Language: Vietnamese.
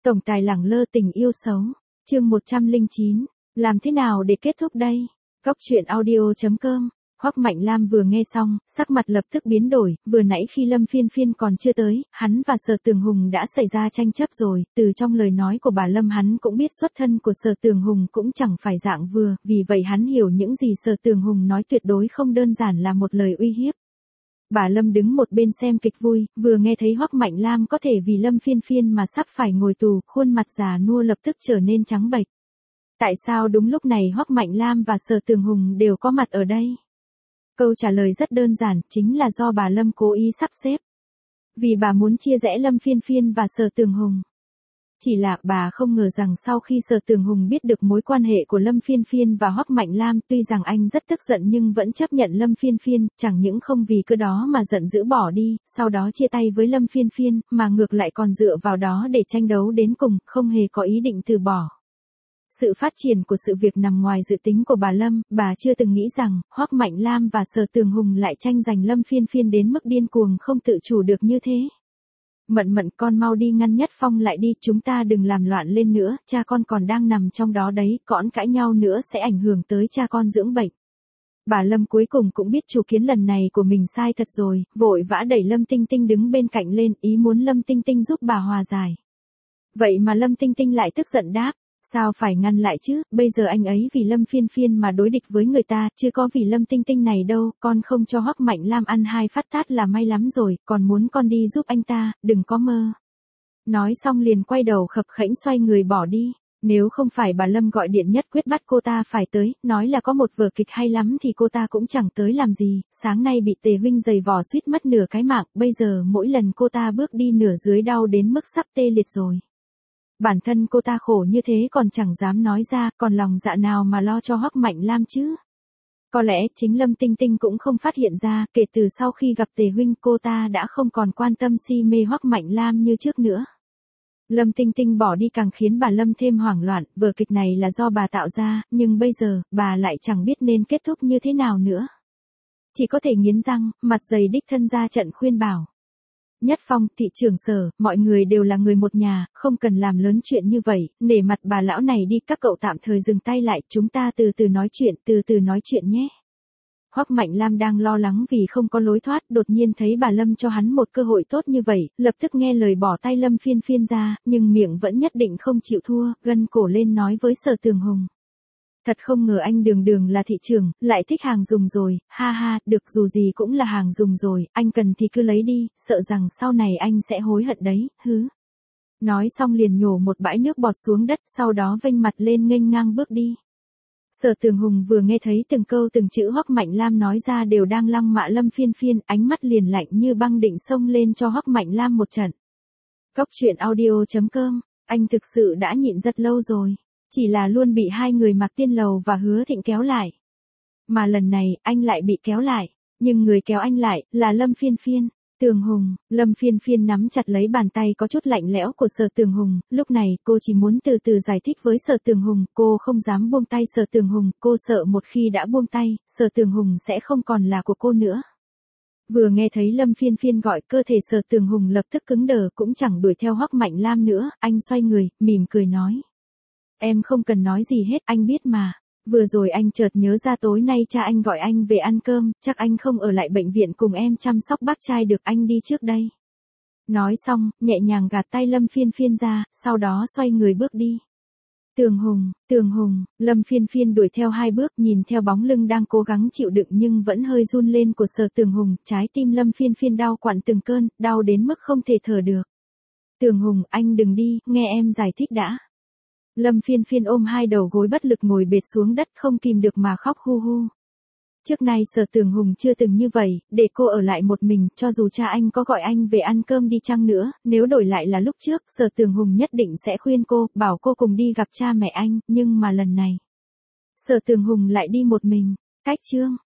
Tổng tài lẳng lơ tình yêu xấu. Chương 109. Làm thế nào để kết thúc đây? Góc truyện audio.com. Hoắc Mạnh Lam vừa nghe xong, sắc mặt lập tức biến đổi, vừa nãy khi Lâm Phiên Phiên còn chưa tới, hắn và Sở Tường Hùng đã xảy ra tranh chấp rồi, từ trong lời nói của bà Lâm hắn cũng biết xuất thân của Sở Tường Hùng cũng chẳng phải dạng vừa, vì vậy hắn hiểu những gì Sở Tường Hùng nói tuyệt đối không đơn giản là một lời uy hiếp. Bà Lâm đứng một bên xem kịch vui, vừa nghe thấy Hoắc Mạnh Lam có thể vì Lâm Phiên Phiên mà sắp phải ngồi tù, khuôn mặt già nua lập tức trở nên trắng bệch. Tại sao đúng lúc này Hoắc Mạnh Lam và Sở Tường Hùng đều có mặt ở đây? Câu trả lời rất đơn giản, chính là do bà Lâm cố ý sắp xếp. Vì bà muốn chia rẽ Lâm Phiên Phiên và Sở Tường Hùng. Chỉ là bà không ngờ rằng sau khi Sở Tường Hùng biết được mối quan hệ của Lâm Phiên Phiên và Hoắc Mạnh Lam, tuy rằng anh rất tức giận nhưng vẫn chấp nhận Lâm Phiên Phiên, chẳng những không vì cứ đó mà giận dữ bỏ đi, sau đó chia tay với Lâm Phiên Phiên, mà ngược lại còn dựa vào đó để tranh đấu đến cùng, không hề có ý định từ bỏ. Sự phát triển của sự việc nằm ngoài dự tính của bà Lâm, bà chưa từng nghĩ rằng, Hoắc Mạnh Lam và Sở Tường Hùng lại tranh giành Lâm Phiên Phiên đến mức điên cuồng không tự chủ được như thế. Mận Mận, con mau đi ngăn Nhất Phong lại đi, chúng ta đừng làm loạn lên nữa, cha con còn đang nằm trong đó đấy, cõn cãi nhau nữa sẽ ảnh hưởng tới cha con dưỡng bệnh. Bà Lâm cuối cùng cũng biết chủ kiến lần này của mình sai thật rồi, vội vã đẩy Lâm Tinh Tinh đứng bên cạnh lên, ý muốn Lâm Tinh Tinh giúp bà hòa giải. Vậy mà Lâm Tinh Tinh lại tức giận đáp. Sao phải ngăn lại chứ, bây giờ anh ấy vì Lâm Phiên Phiên mà đối địch với người ta, chứ có vì Lâm Tinh Tinh này đâu, con không cho Hoắc Mạnh Lam ăn 2 phát tát là may lắm rồi, còn muốn con đi giúp anh ta, đừng có mơ. Nói xong liền quay đầu khập khễnh xoay người bỏ đi, nếu không phải bà Lâm gọi điện nhất quyết bắt cô ta phải tới, nói là có một vở kịch hay lắm thì cô ta cũng chẳng tới làm gì, sáng nay bị Tề huynh giày vò suýt mất nửa cái mạng, bây giờ mỗi lần cô ta bước đi nửa dưới đau đến mức sắp tê liệt rồi. Bản thân cô ta khổ như thế còn chẳng dám nói ra, còn lòng dạ nào mà lo cho Hoắc Mạnh Lam chứ? Có lẽ chính Lâm Tinh Tinh cũng không phát hiện ra, kể từ sau khi gặp Tề huynh cô ta đã không còn quan tâm si mê Hoắc Mạnh Lam như trước nữa. Lâm Tinh Tinh bỏ đi càng khiến bà Lâm thêm hoảng loạn, vở kịch này là do bà tạo ra, nhưng bây giờ, bà lại chẳng biết nên kết thúc như thế nào nữa. Chỉ có thể nghiến răng, mặt dày đích thân ra trận khuyên bảo. Nhất Phong, thị trưởng Sở, mọi người đều là người một nhà, không cần làm lớn chuyện như vậy, nể mặt bà lão này đi, các cậu tạm thời dừng tay lại, chúng ta từ từ nói chuyện nhé. Hoắc Mạnh Lam đang lo lắng vì không có lối thoát, đột nhiên thấy bà Lâm cho hắn một cơ hội tốt như vậy, lập tức nghe lời bỏ tay Lâm Phiên Phiên ra, nhưng miệng vẫn nhất định không chịu thua, gân cổ lên nói với Sở Tường Hùng. Thật không ngờ anh Đường là thị trưởng, lại thích hàng dùng rồi, ha ha, được dù gì cũng là hàng dùng rồi, anh cần thì cứ lấy đi, sợ rằng sau này anh sẽ hối hận đấy, hứ. Nói xong liền nhổ một bãi nước bọt xuống đất, sau đó vênh mặt lên nghênh ngang bước đi. Sở Tường Hùng vừa nghe thấy từng câu từng chữ Hoắc Mạnh Lam nói ra đều đang lăng mạ Lâm Phiên Phiên, ánh mắt liền lạnh như băng định xông lên cho Hoắc Mạnh Lam một trận. Góc truyện audio.com, anh thực sự đã nhịn rất lâu rồi. Chỉ là luôn bị hai người Mạc Tiên Lầu và Hứa Thịnh kéo lại. Mà lần này, anh lại bị kéo lại. Nhưng người kéo anh lại, là Lâm Phiên Phiên. Tường Hùng, Lâm Phiên Phiên nắm chặt lấy bàn tay có chút lạnh lẽo của Sở Tường Hùng. Lúc này, cô chỉ muốn từ từ giải thích với Sở Tường Hùng. Cô không dám buông tay Sở Tường Hùng. Cô sợ một khi đã buông tay, Sở Tường Hùng sẽ không còn là của cô nữa. Vừa nghe thấy Lâm Phiên Phiên gọi, cơ thể Sở Tường Hùng lập tức cứng đờ, cũng chẳng đuổi theo Hoắc Mạnh Lam nữa. Anh xoay người, mỉm cười nói. Em không cần nói gì hết, anh biết mà. Vừa rồi anh chợt nhớ ra tối nay cha anh gọi anh về ăn cơm, chắc anh không ở lại bệnh viện cùng em chăm sóc bác trai được, anh đi trước đây. Nói xong, nhẹ nhàng gạt tay Lâm Phiên Phiên ra, sau đó xoay người bước đi. Tường Hùng, Lâm Phiên Phiên đuổi theo 2 bước, nhìn theo bóng lưng đang cố gắng chịu đựng nhưng vẫn hơi run lên của Sở Tường Hùng, trái tim Lâm Phiên Phiên đau quặn từng cơn, đau đến mức không thể thở được. Tường Hùng, anh đừng đi, nghe em giải thích đã. Lâm Phiên Phiên ôm 2 đầu gối bất lực ngồi bệt xuống đất không kìm được mà khóc hu hu. Trước nay Sở Tường Hùng chưa từng như vậy, để cô ở lại một mình, cho dù cha anh có gọi anh về ăn cơm đi chăng nữa, nếu đổi lại là lúc trước, Sở Tường Hùng nhất định sẽ khuyên cô, bảo cô cùng đi gặp cha mẹ anh, nhưng mà lần này, Sở Tường Hùng lại đi một mình. Cách chương